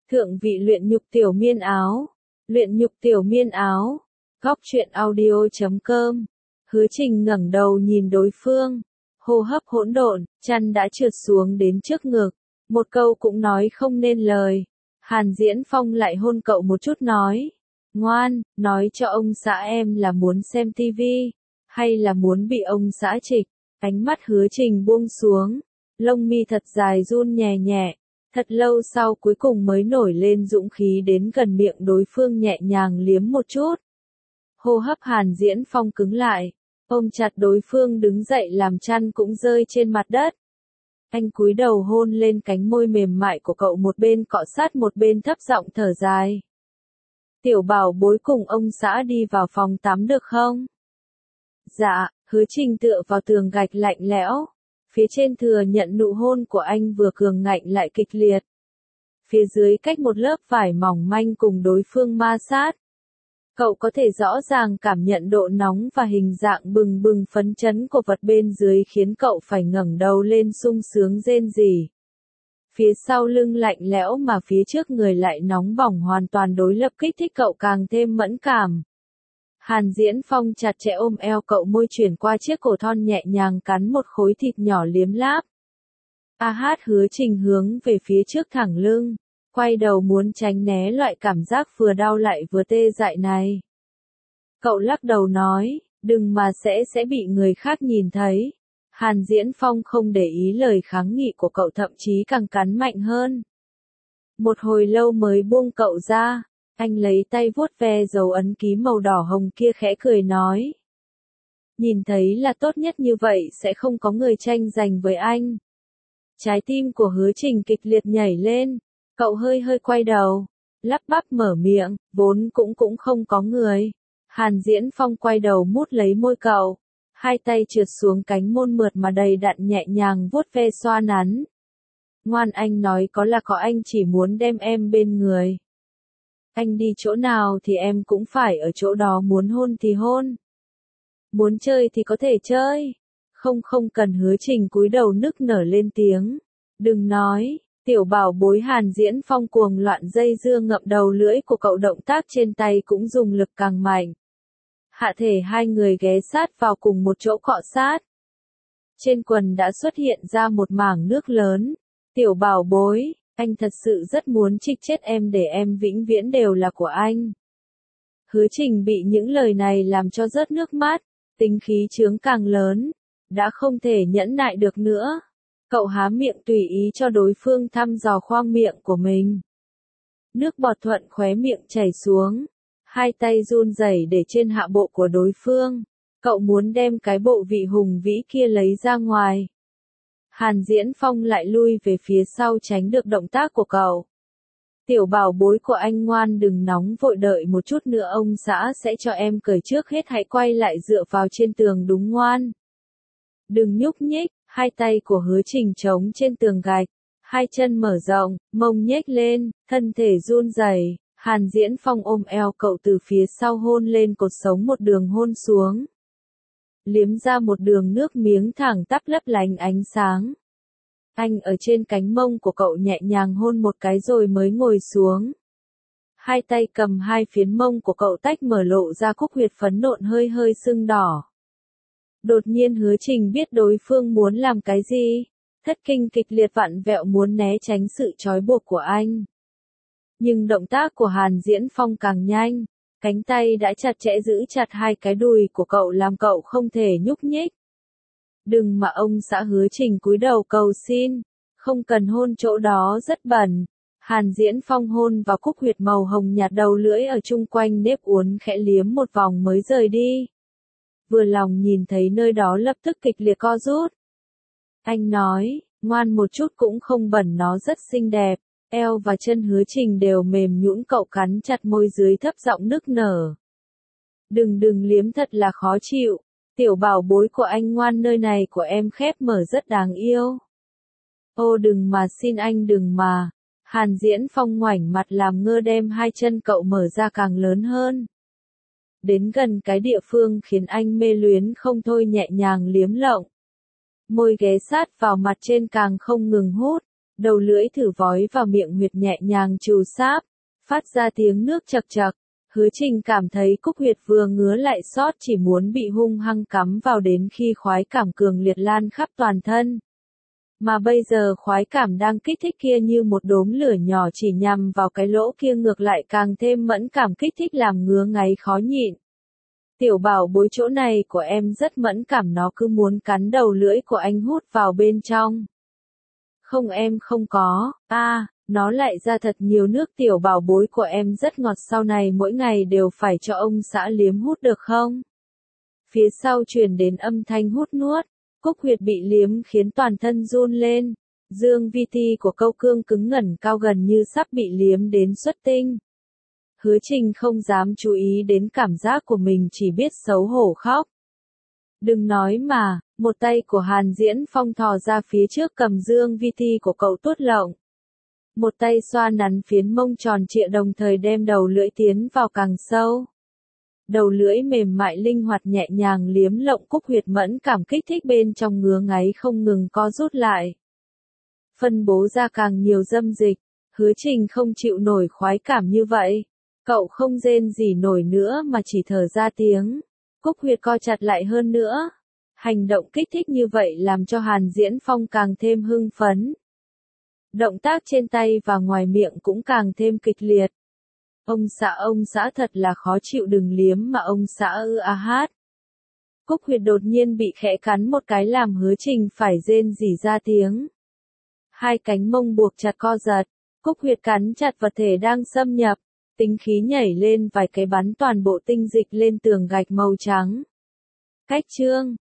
Thượng vị luyện nhục tiểu miên áo. Luyện nhục tiểu miên áo. Góc truyện audio.com. Hứa Trình ngẩng đầu nhìn đối phương. Hô hấp hỗn độn, chăn đã trượt xuống đến trước ngực. Một câu cũng nói không nên lời. Hàn Diễn Phong lại hôn cậu một chút nói. Ngoan, nói cho ông xã em là muốn xem tivi, hay là muốn bị ông xã trịch. Ánh mắt Hứa Trình buông xuống. Lông mi thật dài run nhẹ nhẹ. Thật lâu sau cuối cùng mới nổi lên dũng khí đến gần miệng đối phương nhẹ nhàng liếm một chút. Hô hấp Hàn Diễn Phong cứng lại. Ôm chặt đối phương đứng dậy làm chăn cũng rơi trên mặt đất. Anh cúi đầu hôn lên cánh môi mềm mại của cậu, một bên cọ sát một bên thấp giọng thở dài. Tiểu bảo bối cùng ông xã đi vào phòng tắm được không? Dạ, Hứa Trình tựa vào tường gạch lạnh lẽo. Phía trên thừa nhận nụ hôn của anh vừa cường ngạnh lại kịch liệt. Phía dưới cách một lớp vải mỏng manh cùng đối phương ma sát. Cậu có thể rõ ràng cảm nhận độ nóng và hình dạng bừng bừng phấn chấn của vật bên dưới khiến cậu phải ngẩng đầu lên sung sướng rên rỉ. Phía sau lưng lạnh lẽo mà phía trước người lại nóng bỏng, hoàn toàn đối lập, kích thích cậu càng thêm mẫn cảm. Hàn Diễn Phong chặt chẽ ôm eo cậu, môi chuyển qua chiếc cổ thon nhẹ nhàng cắn một khối thịt nhỏ liếm láp. Hứa Trình hướng về phía trước thẳng lưng, quay đầu muốn tránh né loại cảm giác vừa đau lại vừa tê dại này. Cậu lắc đầu nói, đừng mà sẽ bị người khác nhìn thấy. Hàn Diễn Phong không để ý lời kháng nghị của cậu, thậm chí càng cắn mạnh hơn. Một hồi lâu mới buông cậu ra. Anh lấy tay vuốt ve dấu ấn ký màu đỏ hồng kia, khẽ cười nói. Nhìn thấy là tốt nhất, như vậy sẽ không có người tranh giành với anh. Trái tim của Hứa Trình kịch liệt nhảy lên. Cậu hơi quay đầu, lắp bắp mở miệng, vốn cũng không có người. Hàn Diễn Phong quay đầu mút lấy môi cậu. Hai tay trượt xuống cánh môn mượt mà đầy đặn, nhẹ nhàng vuốt ve xoa nắn. Ngoan, anh nói có là có, anh chỉ muốn đem em bên người. Anh đi chỗ nào thì em cũng phải ở chỗ đó, muốn hôn thì hôn. Muốn chơi thì có thể chơi. Không cần. Hứa Trình cúi đầu nức nở lên tiếng. Đừng nói, tiểu bảo bối. Hàn Diễn Phong cuồng loạn dây dưa ngậm đầu lưỡi của cậu, động tác trên tay cũng dùng lực càng mạnh. Hạ thể hai người ghé sát vào cùng một chỗ cọ sát. Trên quần đã xuất hiện ra một mảng nước lớn. Tiểu bảo bối, anh thật sự rất muốn trích chết em để em vĩnh viễn đều là của anh. Hứa Trình bị những lời này làm cho rớt nước mắt, tính khí chướng càng lớn, đã không thể nhẫn nại được nữa. Cậu há miệng tùy ý cho đối phương thăm dò khoang miệng của mình. Nước bọt thuận khóe miệng chảy xuống, hai tay run rẩy để trên hạ bộ của đối phương. Cậu muốn đem cái bộ vị hùng vĩ kia lấy ra ngoài. Hàn Diễn Phong lại lui về phía sau tránh được động tác của cậu. Tiểu bảo bối của anh ngoan, đừng nóng vội, đợi một chút nữa ông xã sẽ cho em cởi trước hết, hãy quay lại dựa vào trên tường đúng ngoan. Đừng nhúc nhích. Hai tay của Hứa Trình trống trên tường gạch, hai chân mở rộng, mông nhếch lên, thân thể run rẩy. Hàn Diễn Phong ôm eo cậu từ phía sau hôn lên cột sống, một đường hôn xuống. Liếm ra một đường nước miếng thẳng tắp lấp lánh ánh sáng. Anh ở trên cánh mông của cậu nhẹ nhàng hôn một cái rồi mới ngồi xuống. Hai tay cầm hai phiến mông của cậu tách mở, lộ ra cúc huyệt phấn nộn hơi sưng đỏ. Đột nhiên Hứa Trình biết đối phương muốn làm cái gì. Thất kinh kịch liệt vặn vẹo muốn né tránh sự trói buộc của anh. Nhưng động tác của Hàn Diễn Phong càng nhanh. Cánh tay đã chặt chẽ giữ chặt hai cái đùi của cậu, làm cậu không thể nhúc nhích. Đừng mà ông xã. Hứa Trình cúi đầu cầu xin. Không cần hôn, chỗ đó rất bẩn. Hàn Diễn Phong hôn vào cúc huyệt màu hồng nhạt, đầu lưỡi ở chung quanh nếp uốn khẽ liếm một vòng mới rời đi. Vừa lòng nhìn thấy nơi đó lập tức kịch liệt co rút. Anh nói, ngoan một chút cũng không bẩn, nó rất xinh đẹp. Eo và chân Hứa Trình đều mềm nhũn, cậu cắn chặt môi dưới thấp giọng nức nở. Đừng liếm, thật là khó chịu. Tiểu bảo bối của anh ngoan, nơi này của em khép mở rất đáng yêu. Ô đừng mà, xin anh đừng mà. Hàn Diễn Phong ngoảnh mặt làm ngơ, đem hai chân cậu mở ra càng lớn hơn. Đến gần cái địa phương khiến anh mê luyến không thôi, nhẹ nhàng liếm lộng. Môi ghé sát vào mặt trên càng không ngừng hút. Đầu lưỡi thử vói vào miệng huyệt nhẹ nhàng trù sáp, phát ra tiếng nước chậc chậc. Hứa Trình cảm thấy cúc huyệt vừa ngứa lại xót, chỉ muốn bị hung hăng cắm vào đến khi khoái cảm cường liệt lan khắp toàn thân. Mà bây giờ khoái cảm đang kích thích kia như một đốm lửa nhỏ chỉ nhằm vào cái lỗ kia ngược lại càng thêm mẫn cảm, kích thích làm ngứa ngáy khó nhịn. Tiểu bảo bối, chỗ này của em rất mẫn cảm, nó cứ muốn cắn đầu lưỡi của anh hút vào bên trong. Không, em không có, nó lại ra thật nhiều nước. Tiểu bảo bối của em rất ngọt, sau này mỗi ngày đều phải cho ông xã liếm hút được không? Phía sau truyền đến âm thanh hút nuốt, cúc huyệt bị liếm khiến toàn thân run lên. Dương vi ti của Câu Cương cứng ngẩn cao gần như sắp bị liếm đến xuất tinh. Hứa Trình không dám chú ý đến cảm giác của mình, chỉ biết xấu hổ khóc. Đừng nói mà, một tay của Hàn Diễn Phong thò ra phía trước cầm dương vi ti của cậu tuốt lộng. Một tay xoa nắn phiến mông tròn trịa, đồng thời đem đầu lưỡi tiến vào càng sâu. Đầu lưỡi mềm mại linh hoạt nhẹ nhàng liếm lộng cúc huyệt mẫn cảm, kích thích bên trong ngứa ngáy không ngừng co rút lại. Phân bố ra càng nhiều dâm dịch, Hứa Trình không chịu nổi khoái cảm như vậy. Cậu không rên gì nổi nữa mà chỉ thở ra tiếng. Cúc huyệt co chặt lại hơn nữa. Hành động kích thích như vậy làm cho Hàn Diễn Phong càng thêm hưng phấn. Động tác trên tay và ngoài miệng cũng càng thêm kịch liệt. Ông xã thật là khó chịu, đừng liếm mà ông xã hát. Cúc huyệt đột nhiên bị khẽ cắn một cái làm Hứa Trình phải rên rỉ ra tiếng. Hai cánh mông buộc chặt co giật, cúc huyệt cắn chặt vật thể đang xâm nhập. Tính khí nhảy lên vài cái bắn toàn bộ tinh dịch lên tường gạch màu trắng. Cách chương